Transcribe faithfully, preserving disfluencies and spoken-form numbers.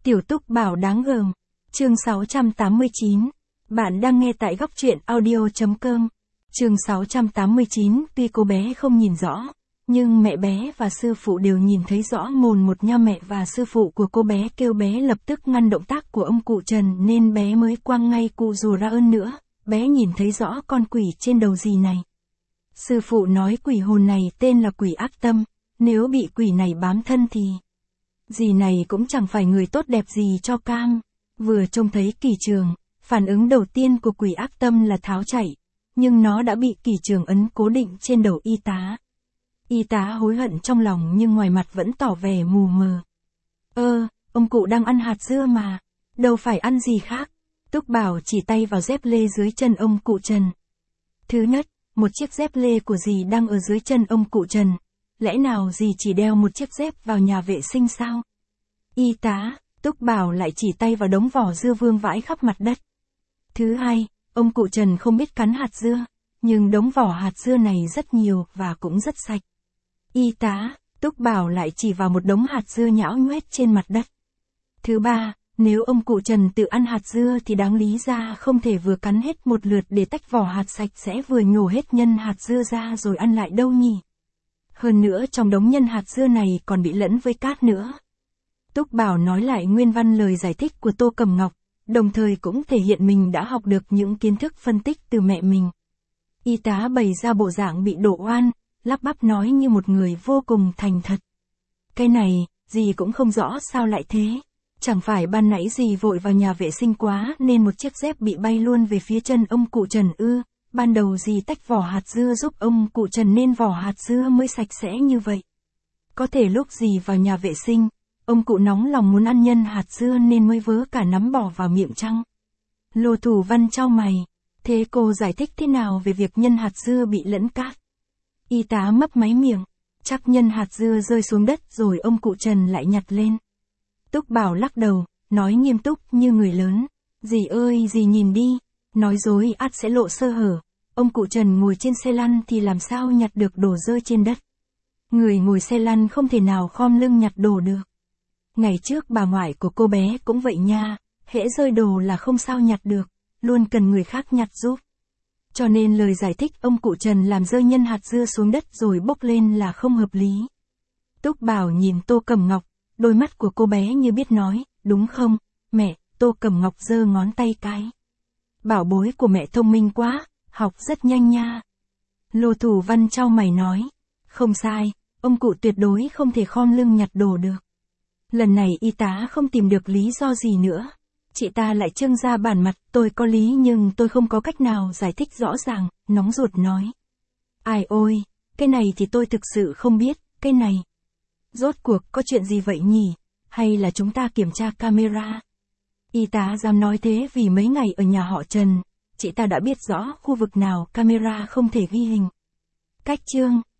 Tiểu Túc Bảo đáng gờm. Chương sáu trăm tám mươi chín. Bạn đang nghe tại góc truyện audio chấm com. Chương sáu trăm tám mươi chín, tuy cô bé không nhìn rõ, nhưng mẹ bé và sư phụ đều nhìn thấy rõ mồn một nha. Mẹ và sư phụ của cô bé kêu bé lập tức ngăn động tác của ông cụ Trần nên bé mới quăng ngay cụ rùa ra. Ơn nữa, bé nhìn thấy rõ con quỷ trên đầu dì này. Sư phụ nói quỷ hồn này tên là quỷ ác tâm, nếu bị quỷ này bám thân thì dì này cũng chẳng phải người tốt đẹp gì cho cam. Vừa trông thấy Kỳ Trường, phản ứng đầu tiên của quỷ ác tâm là tháo chạy, nhưng nó đã bị Kỳ Trường ấn cố định trên đầu y tá. Y tá hối hận trong lòng nhưng ngoài mặt vẫn tỏ vẻ mù mờ. Ơ, ông cụ đang ăn hạt dưa mà, đâu phải ăn gì khác. Túc Bảo chỉ tay vào dép lê dưới chân ông cụ Trần. Thứ nhất, một chiếc dép lê của dì đang ở dưới chân ông cụ Trần. Lẽ nào dì chỉ đeo một chiếc dép vào nhà vệ sinh sao? Y tá, Túc Bảo lại chỉ tay vào đống vỏ dưa vương vãi khắp mặt đất. Thứ hai, ông cụ Trần không biết cắn hạt dưa, nhưng đống vỏ hạt dưa này rất nhiều và cũng rất sạch. Y tá, Túc Bảo lại chỉ vào một đống hạt dưa nhão nhoét trên mặt đất. Thứ ba, nếu ông cụ Trần tự ăn hạt dưa thì đáng lý ra không thể vừa cắn hết một lượt để tách vỏ hạt sạch sẽ vừa nhổ hết nhân hạt dưa ra rồi ăn lại đâu nhỉ? Hơn nữa trong đống nhân hạt dưa này còn bị lẫn với cát nữa. Túc Bảo nói lại nguyên văn lời giải thích của Tô Cẩm Ngọc, đồng thời cũng thể hiện mình đã học được những kiến thức phân tích từ mẹ mình. Y tá bày ra bộ dạng bị đổ oan, lắp bắp nói như một người vô cùng thành thật. Cái này, dì cũng không rõ sao lại thế. Chẳng phải ban nãy dì vội vào nhà vệ sinh quá nên một chiếc dép bị bay luôn về phía chân ông cụ Trần ư? Ban đầu dì tách vỏ hạt dưa giúp ông cụ Trần nên vỏ hạt dưa mới sạch sẽ như vậy. Có thể lúc dì vào nhà vệ sinh, ông cụ nóng lòng muốn ăn nhân hạt dưa nên mới vớ cả nắm bỏ vào miệng chăng? Lô Thủ Văn chau mày. Thế cô giải thích thế nào về việc nhân hạt dưa bị lẫn cát? Y tá mấp máy miệng. Chắc nhân hạt dưa rơi xuống đất rồi ông cụ Trần lại nhặt lên. Túc Bảo lắc đầu, nói nghiêm túc như người lớn. Dì ơi dì nhìn đi, nói dối ắt sẽ lộ sơ hở. Ông cụ Trần ngồi trên xe lăn thì làm sao nhặt được đồ rơi trên đất. Người ngồi xe lăn không thể nào khom lưng nhặt đồ được. Ngày trước bà ngoại của cô bé cũng vậy nha, hễ rơi đồ là không sao nhặt được, luôn cần người khác nhặt giúp. Cho nên lời giải thích ông cụ Trần làm rơi nhân hạt dưa xuống đất rồi bốc lên là không hợp lý. Túc Bảo nhìn Tô Cẩm Ngọc, đôi mắt của cô bé như biết nói, đúng không, mẹ? Tô Cẩm Ngọc giơ ngón tay cái. Bảo bối của mẹ thông minh quá, học rất nhanh nha. Lô Thủ Văn chau mày nói, không sai, ông cụ tuyệt đối không thể khom lưng nhặt đồ được. Lần này y tá không tìm được lý do gì nữa. Chị ta lại trưng ra bản mặt, tôi có lý nhưng tôi không có cách nào giải thích rõ ràng, nóng ruột nói. Ai ôi, cái này thì tôi thực sự không biết, cái này. Rốt cuộc có chuyện gì vậy nhỉ? Hay là chúng ta kiểm tra camera? Y tá dám nói thế vì mấy ngày ở nhà họ Trần, chị ta đã biết rõ khu vực nào camera không thể ghi hình. Cách chương.